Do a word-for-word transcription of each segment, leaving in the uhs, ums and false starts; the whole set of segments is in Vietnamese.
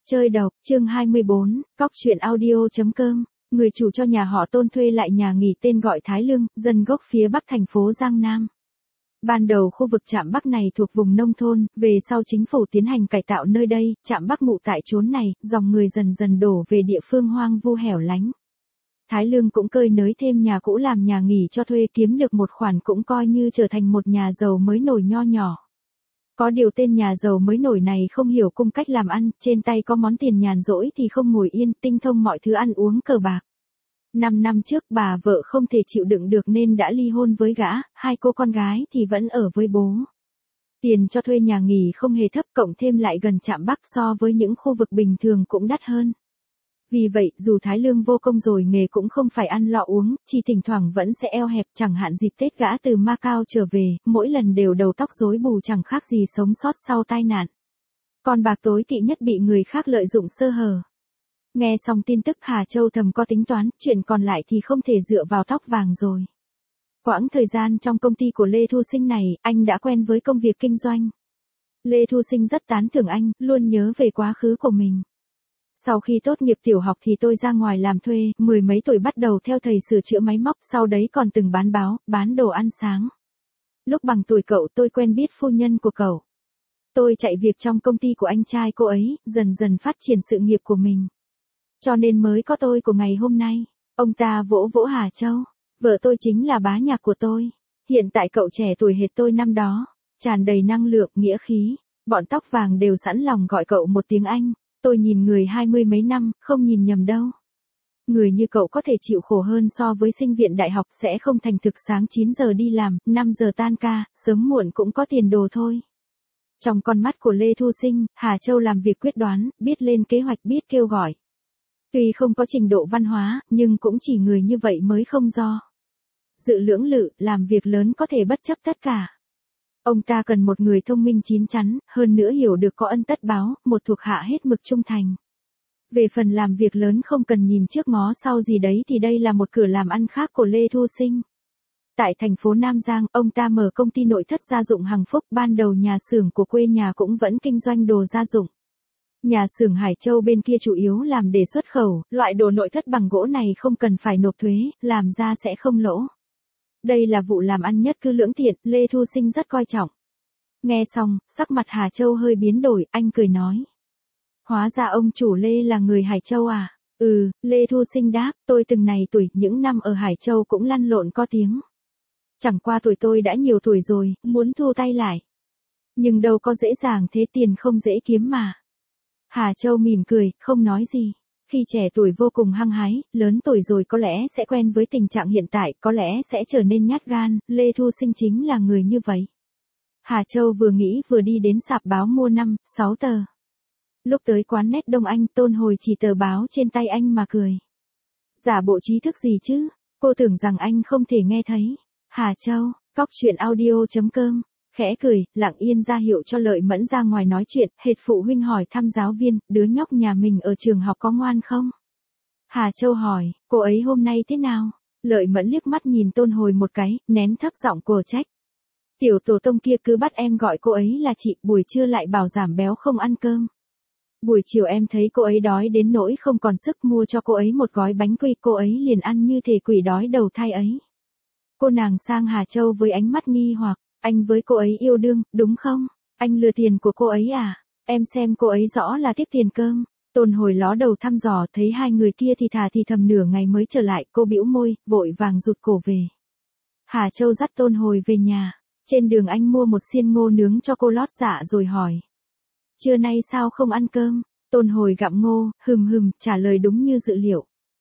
Chơi độc, chương hai mươi bốn, cóc truyện audio.com, người chủ cho nhà họ Tôn thuê lại nhà nghỉ tên gọi Thái Lương, dân gốc phía bắc thành phố Giang Nam. Ban đầu khu vực trạm Bắc này thuộc vùng nông thôn, về sau chính phủ tiến hành cải tạo nơi đây, trạm Bắc ngụ tại chốn này, dòng người dần dần đổ về địa phương hoang vu hẻo lánh. Thái Lương cũng cơi nới thêm nhà cũ làm nhà nghỉ cho thuê, kiếm được một khoản cũng coi như trở thành một nhà giàu mới nổi nho nhỏ. Có điều tên nhà giàu mới nổi này không hiểu cung cách làm ăn, trên tay có món tiền nhàn rỗi thì không ngồi yên, tinh thông mọi thứ ăn uống cờ bạc. Năm năm trước bà vợ không thể chịu đựng được nên đã ly hôn với gã, hai cô con gái thì vẫn ở với bố. Tiền cho thuê nhà nghỉ không hề thấp, cộng thêm lại gần trạm Bắc so với những khu vực bình thường cũng đắt hơn. Vì vậy, dù Thái Lương vô công rồi nghề cũng không phải ăn lọ uống, chỉ thỉnh thoảng vẫn sẽ eo hẹp, chẳng hạn dịp Tết gã từ Macau trở về, mỗi lần đều đầu tóc rối bù chẳng khác gì sống sót sau tai nạn. Còn bạc tối kỵ nhất bị người khác lợi dụng sơ hở. Nghe xong tin tức Hà Châu thầm có tính toán, chuyện còn lại thì không thể dựa vào tóc vàng rồi. Quãng thời gian trong công ty của Lê Thu Sinh này, anh đã quen với công việc kinh doanh. Lê Thu Sinh rất tán thưởng anh, luôn nhớ về quá khứ của mình. Sau khi tốt nghiệp tiểu học thì tôi ra ngoài làm thuê, mười mấy tuổi bắt đầu theo thầy sửa chữa máy móc, sau đấy còn từng bán báo, bán đồ ăn sáng. Lúc bằng tuổi cậu tôi quen biết phu nhân của cậu. Tôi chạy việc trong công ty của anh trai cô ấy, dần dần phát triển sự nghiệp của mình. Cho nên mới có tôi của ngày hôm nay. Ông ta vỗ vỗ Hà Châu. Vợ tôi chính là bá nhạc của tôi. Hiện tại cậu trẻ tuổi hệt tôi năm đó. Tràn đầy năng lượng, nghĩa khí. Bọn tóc vàng đều sẵn lòng gọi cậu một tiếng anh. Tôi nhìn người hai mươi mấy năm, không nhìn nhầm đâu. Người như cậu có thể chịu khổ hơn so với sinh viên đại học, sẽ không thành thực sáng chín giờ đi làm, năm giờ tan ca, sớm muộn cũng có tiền đồ thôi. Trong con mắt của Lê Thu Sinh, Hà Châu làm việc quyết đoán, biết lên kế hoạch, biết kêu gọi. Tuy không có trình độ văn hóa, nhưng cũng chỉ người như vậy mới không do dự lưỡng lự, làm việc lớn có thể bất chấp tất cả. Ông ta cần một người thông minh chín chắn, hơn nữa hiểu được có ân tất báo, một thuộc hạ hết mực trung thành. Về phần làm việc lớn không cần nhìn trước ngó sau gì đấy thì đây là một cửa làm ăn khác của Lê Thu Sinh. Tại thành phố Nam Giang, ông ta mở công ty nội thất gia dụng Hằng Phúc, ban đầu nhà xưởng của quê nhà cũng vẫn kinh doanh đồ gia dụng. Nhà xưởng Hải Châu bên kia chủ yếu làm để xuất khẩu, loại đồ nội thất bằng gỗ này không cần phải nộp thuế, làm ra sẽ không lỗ. Đây là vụ làm ăn nhất cư lưỡng thiện, Lê Thu Sinh rất coi trọng. Nghe xong, sắc mặt Hà Châu hơi biến đổi, anh cười nói. Hóa ra ông chủ Lê là người Hải Châu à? Ừ, Lê Thu Sinh đáp, tôi từng này tuổi, những năm ở Hải Châu cũng lăn lộn có tiếng. Chẳng qua tuổi tôi đã nhiều tuổi rồi, muốn thu tay lại. Nhưng đâu có dễ dàng thế, tiền không dễ kiếm mà. Hà Châu mỉm cười, không nói gì. Khi trẻ tuổi vô cùng hăng hái, lớn tuổi rồi có lẽ sẽ quen với tình trạng hiện tại, có lẽ sẽ trở nên nhát gan, Lê Thu Sinh chính là người như vậy. Hà Châu vừa nghĩ vừa đi đến sạp báo mua năm, sáu tờ. Lúc tới quán nét Đông Anh, Tôn Hồi chỉ tờ báo trên tay anh mà cười. Giả bộ trí thức gì chứ, cô tưởng rằng anh không thể nghe thấy. Hà Châu, cóc truyện audio.com, khẽ cười, lặng yên ra hiệu cho Lợi Mẫn ra ngoài nói chuyện, hệt phụ huynh hỏi thăm giáo viên, đứa nhóc nhà mình ở trường học có ngoan không? Hà Châu hỏi, cô ấy hôm nay thế nào? Lợi Mẫn liếc mắt nhìn Tôn Hồi một cái, nén thấp giọng của trách. Tiểu tổ tông kia cứ bắt em gọi cô ấy là chị, buổi trưa lại bảo giảm béo không ăn cơm. Buổi chiều em thấy cô ấy đói đến nỗi không còn sức, mua cho cô ấy một gói bánh quy, cô ấy liền ăn như thể quỷ đói đầu thai ấy. Cô nàng sang Hà Châu với ánh mắt nghi hoặc, anh với cô ấy yêu đương, đúng không? Anh lừa tiền của cô ấy à? Em xem cô ấy rõ là tiếc tiền cơm. Tôn Hồi ló đầu thăm dò, thấy hai người kia thì thà thì thầm nửa ngày mới trở lại, cô bĩu môi, vội vàng rụt cổ về. Hà Châu dắt Tôn Hồi về nhà. Trên đường anh mua một xiên ngô nướng cho cô lót dạ rồi hỏi. Trưa nay sao không ăn cơm? Tôn Hồi gặm ngô, hừm hừm, trả lời đúng như dự liệu.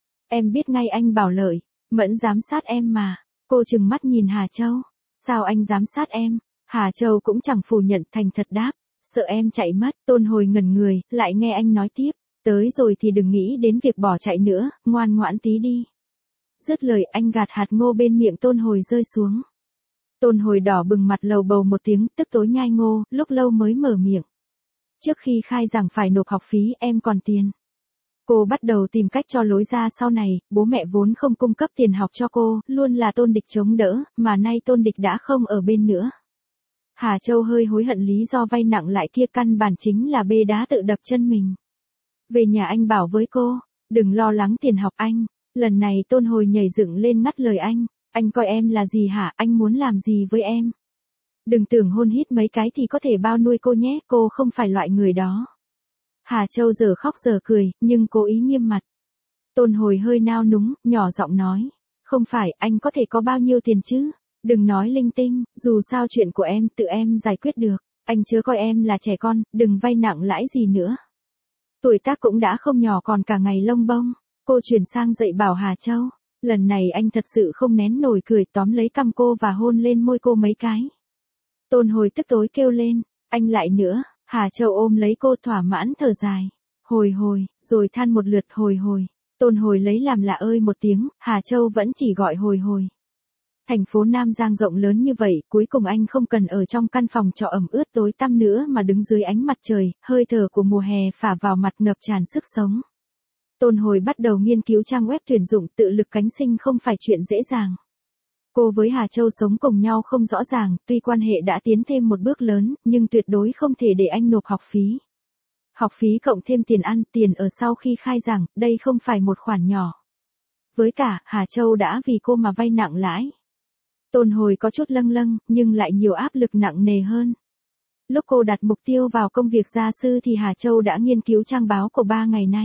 Em biết ngay anh bảo Lợi Mẫn giám sát em mà. Cô trừng mắt nhìn Hà Châu. Sao anh giám sát em? Hà Châu cũng chẳng phủ nhận, thành thật đáp. Sợ em chạy mất. Tôn Hồi ngẩn người, lại nghe anh nói tiếp. Tới rồi thì đừng nghĩ đến việc bỏ chạy nữa, ngoan ngoãn tí đi. Dứt lời anh gạt hạt ngô bên miệng Tôn Hồi rơi xuống. Tôn Hồi đỏ bừng mặt lầu bầu một tiếng, tức tối nhai ngô, lúc lâu mới mở miệng. Trước khi khai giảng phải nộp học phí, em còn tiền. Cô bắt đầu tìm cách cho lối ra sau này, bố mẹ vốn không cung cấp tiền học cho cô, luôn là Tôn Địch chống đỡ, mà nay Tôn Địch đã không ở bên nữa. Hà Châu hơi hối hận lý do vay nặng lại kia căn bản chính là bê đá tự đập chân mình. Về nhà anh bảo với cô, đừng lo lắng tiền học anh. Lần này Tôn Hồi nhảy dựng lên ngắt lời anh, anh coi em là gì hả, anh muốn làm gì với em? Đừng tưởng hôn hít mấy cái thì có thể bao nuôi cô nhé, cô không phải loại người đó. Hà Châu giờ khóc giờ cười, nhưng cố ý nghiêm mặt. Tôn Hồi hơi nao núng, nhỏ giọng nói, không phải, anh có thể có bao nhiêu tiền chứ? Đừng nói linh tinh, dù sao chuyện của em tự em giải quyết được, anh chớ coi em là trẻ con, đừng vay nặng lãi gì nữa. Tuổi tác cũng đã không nhỏ còn cả ngày lông bông. Cô chuyển sang dạy bảo Hà Châu. Lần này anh thật sự không nén nổi cười, tóm lấy cằm cô và hôn lên môi cô mấy cái. Tôn Hồi tức tối kêu lên, anh lại nữa. Hà Châu ôm lấy cô thỏa mãn thở dài. Hồi hồi, rồi than một lượt hồi hồi. Tôn Hồi lấy làm lạ ơi một tiếng, Hà Châu vẫn chỉ gọi hồi hồi. Thành phố Nam Giang rộng lớn như vậy, cuối cùng anh không cần ở trong căn phòng trọ ẩm ướt tối tăm nữa mà đứng dưới ánh mặt trời, hơi thở của mùa hè phả vào mặt ngập tràn sức sống. Tôn Hồi bắt đầu nghiên cứu trang web tuyển dụng, tự lực cánh sinh không phải chuyện dễ dàng. Cô với Hà Châu sống cùng nhau không rõ ràng, tuy quan hệ đã tiến thêm một bước lớn, nhưng tuyệt đối không thể để anh nộp học phí. Học phí cộng thêm tiền ăn, tiền ở sau khi khai giảng, đây không phải một khoản nhỏ. Với cả, Hà Châu đã vì cô mà vay nặng lãi. Tôn Hồi có chút lâng lâng, nhưng lại nhiều áp lực nặng nề hơn. Lúc cô đặt mục tiêu vào công việc gia sư thì Hà Châu đã nghiên cứu trang báo của ba ngày nay.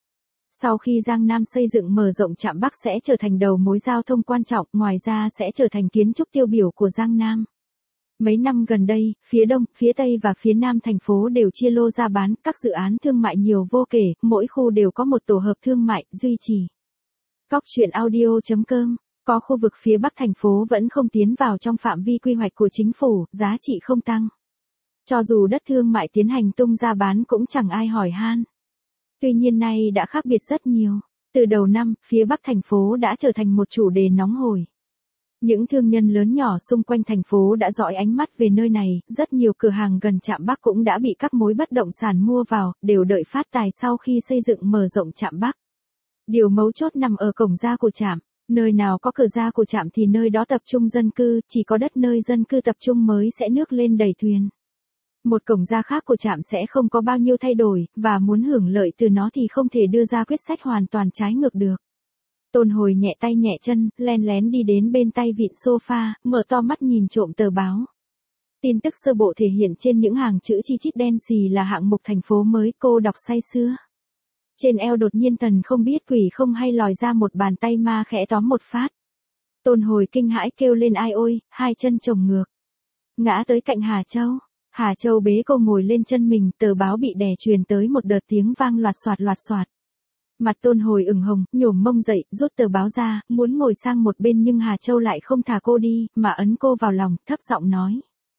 Sau khi Giang Nam xây dựng mở rộng trạm Bắc sẽ trở thành đầu mối giao thông quan trọng, ngoài ra sẽ trở thành kiến trúc tiêu biểu của Giang Nam. Mấy năm gần đây, phía Đông, phía Tây và phía Nam thành phố đều chia lô ra bán, các dự án thương mại nhiều vô kể, mỗi khu đều có một tổ hợp thương mại, duy trì. Cóc truyện audio chấm com, có khu vực phía Bắc thành phố vẫn không tiến vào trong phạm vi quy hoạch của chính phủ, giá trị không tăng. Cho dù đất thương mại tiến hành tung ra bán cũng chẳng ai hỏi han. Tuy nhiên nay đã khác biệt rất nhiều. Từ đầu năm, phía Bắc thành phố đã trở thành một chủ đề nóng hổi. Những thương nhân lớn nhỏ xung quanh thành phố đã dõi ánh mắt về nơi này, rất nhiều cửa hàng gần trạm Bắc cũng đã bị các mối bất động sản mua vào, đều đợi phát tài sau khi xây dựng mở rộng trạm Bắc. Điều mấu chốt nằm ở cổng ra của trạm, nơi nào có cửa ra của trạm thì nơi đó tập trung dân cư, chỉ có đất nơi dân cư tập trung mới sẽ nước lên đầy thuyền. Một cổng ra khác của trạm sẽ không có bao nhiêu thay đổi, và muốn hưởng lợi từ nó thì không thể đưa ra quyết sách hoàn toàn trái ngược được. Tôn Hồi nhẹ tay nhẹ chân, len lén đi đến bên tay vịn sofa, mở to mắt nhìn trộm tờ báo. Tin tức sơ bộ thể hiện trên những hàng chữ chi chít đen xì là hạng mục thành phố mới, cô đọc say sưa. Trên eo đột nhiên thần không biết quỷ không hay lòi ra một bàn tay ma khẽ tóm một phát. Tôn Hồi kinh hãi kêu lên ai ôi, hai chân chồng ngược. Ngã tới cạnh Hà Châu. Hà Châu bế cô ngồi lên chân mình, tờ báo bị đè truyền tới một đợt tiếng vang loạt xoạt loạt xoạt. Mặt Tôn Hồi ửng hồng, nhổm mông dậy, rút tờ báo ra, muốn ngồi sang một bên nhưng Hà Châu lại không thả cô đi, mà ấn cô vào lòng, thấp giọng nói.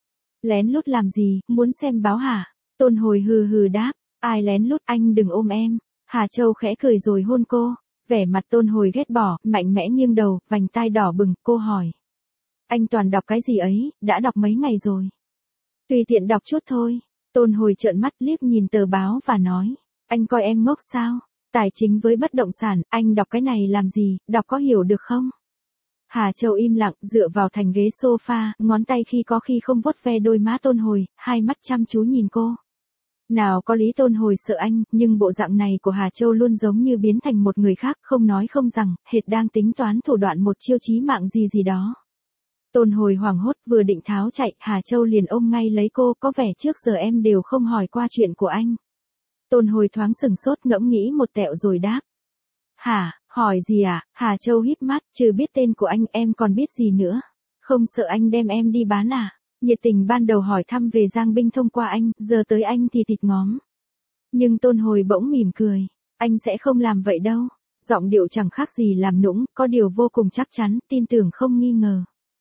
Lén lút làm gì, muốn xem báo hả? Tôn Hồi hừ hừ đáp, ai lén lút, anh đừng ôm em. Hà Châu khẽ cười rồi hôn cô, vẻ mặt Tôn Hồi ghét bỏ, mạnh mẽ nghiêng đầu, vành tai đỏ bừng, cô hỏi. Anh toàn đọc cái gì ấy, đã đọc mấy ngày rồi? Tùy tiện đọc chút thôi. Tôn Hồi trợn mắt liếc nhìn tờ báo và nói, anh coi em ngốc sao? Tài chính với bất động sản, anh đọc cái này làm gì, đọc có hiểu được không? Hà Châu im lặng, dựa vào thành ghế sofa, ngón tay khi có khi không vuốt ve đôi má Tôn Hồi, hai mắt chăm chú nhìn cô. Nào có lý Tôn Hồi sợ anh, nhưng bộ dạng này của Hà Châu luôn giống như biến thành một người khác, không nói không rằng, hệt đang tính toán thủ đoạn một chiêu chí mạng gì gì đó. Tôn Hồi hoảng hốt vừa định tháo chạy, Hà Châu liền ôm ngay lấy cô, có vẻ trước giờ em đều không hỏi qua chuyện của anh. Tôn Hồi thoáng sừng sốt ngẫm nghĩ một tẹo rồi đáp. Hả, hỏi gì à? Hà Châu híp mắt, trừ biết tên của anh em còn biết gì nữa? Không sợ anh đem em đi bán à? Nhiệt tình ban đầu hỏi thăm về Giang Binh thông qua anh, giờ tới anh thì thịt ngóm. Nhưng Tôn Hồi bỗng mỉm cười, anh sẽ không làm vậy đâu. Giọng điệu chẳng khác gì làm nũng, có điều vô cùng chắc chắn, tin tưởng không nghi ngờ.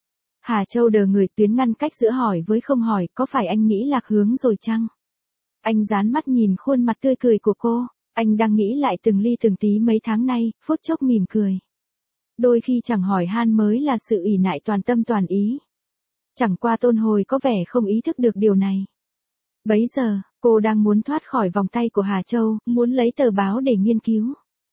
Hà Châu đờ người, tuyến ngăn cách giữa hỏi với không hỏi, có phải anh nghĩ lạc hướng rồi chăng? Anh dán mắt nhìn khuôn mặt tươi cười của cô, anh đang nghĩ lại từng ly từng tí mấy tháng nay, phút chốc mỉm cười. Đôi khi chẳng hỏi han mới là sự ỷ nại toàn tâm toàn ý. Chẳng qua Tôn Hồi có vẻ không ý thức được điều này. Bấy giờ, cô đang muốn thoát khỏi vòng tay của Hà Châu, muốn lấy tờ báo để nghiên cứu.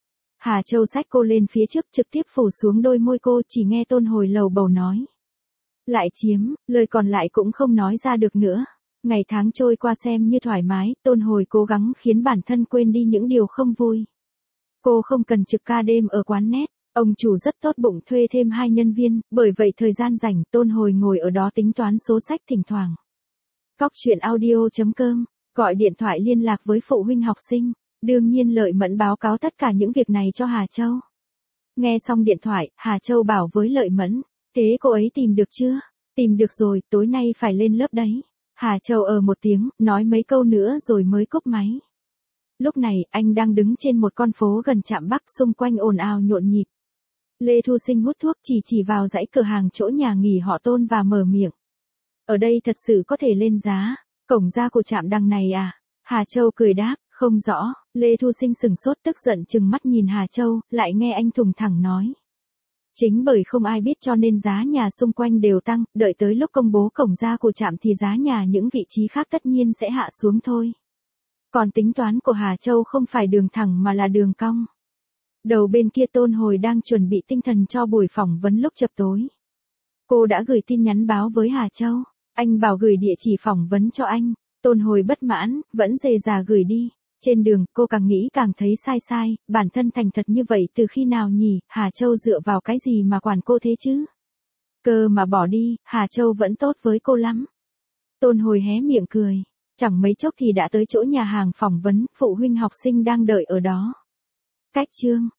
Hà Châu xách cô lên phía trước trực tiếp phủ xuống đôi môi cô, chỉ nghe Tôn Hồi lầu bầu nói. Lại chiếm, lời còn lại cũng không nói ra được nữa. Ngày tháng trôi qua xem như thoải mái, Tôn Hồi cố gắng khiến bản thân quên đi những điều không vui. Cô không cần trực ca đêm ở quán net, ông chủ rất tốt bụng thuê thêm hai nhân viên, bởi vậy thời gian rảnh Tôn Hồi ngồi ở đó tính toán số sách thỉnh thoảng. Cóc truyện audio chấm com, gọi điện thoại liên lạc với phụ huynh học sinh, đương nhiên Lợi Mẫn báo cáo tất cả những việc này cho Hà Châu. Nghe xong điện thoại, Hà Châu bảo với Lợi Mẫn, thế cô ấy tìm được chưa? Tìm được rồi, tối nay phải lên lớp đấy. Hà Châu ờ một tiếng, nói mấy câu nữa rồi mới cúp máy. Lúc này, anh đang đứng trên một con phố gần Trạm Bắc, xung quanh ồn ào nhộn nhịp. Lê Thu Sinh hút thuốc chỉ chỉ vào dãy cửa hàng chỗ nhà nghỉ họ Tôn và mở miệng. Ở đây thật sự có thể lên giá, cổng ra của trạm đằng này à? Hà Châu cười đáp, không rõ. Lê Thu Sinh sừng sốt tức giận chừng mắt nhìn Hà Châu, lại nghe anh thùng thẳng nói. Chính bởi không ai biết cho nên giá nhà xung quanh đều tăng, đợi tới lúc công bố cổng ra của trạm thì giá nhà những vị trí khác tất nhiên sẽ hạ xuống thôi. Còn tính toán của Hà Châu không phải đường thẳng mà là đường cong. Đầu bên kia Tôn Hồi đang chuẩn bị tinh thần cho buổi phỏng vấn lúc chập tối. Cô đã gửi tin nhắn báo với Hà Châu, anh bảo gửi địa chỉ phỏng vấn cho anh. Tôn Hồi bất mãn, vẫn dè dà gửi đi. Trên đường, cô càng nghĩ càng thấy sai sai, bản thân thành thật như vậy từ khi nào nhỉ, Hà Châu dựa vào cái gì mà quản cô thế chứ? Cơ mà bỏ đi, Hà Châu vẫn tốt với cô lắm. Tôn Hồi hé miệng cười, chẳng mấy chốc thì đã tới chỗ nhà hàng phỏng vấn, phụ huynh học sinh đang đợi ở đó. Cách chương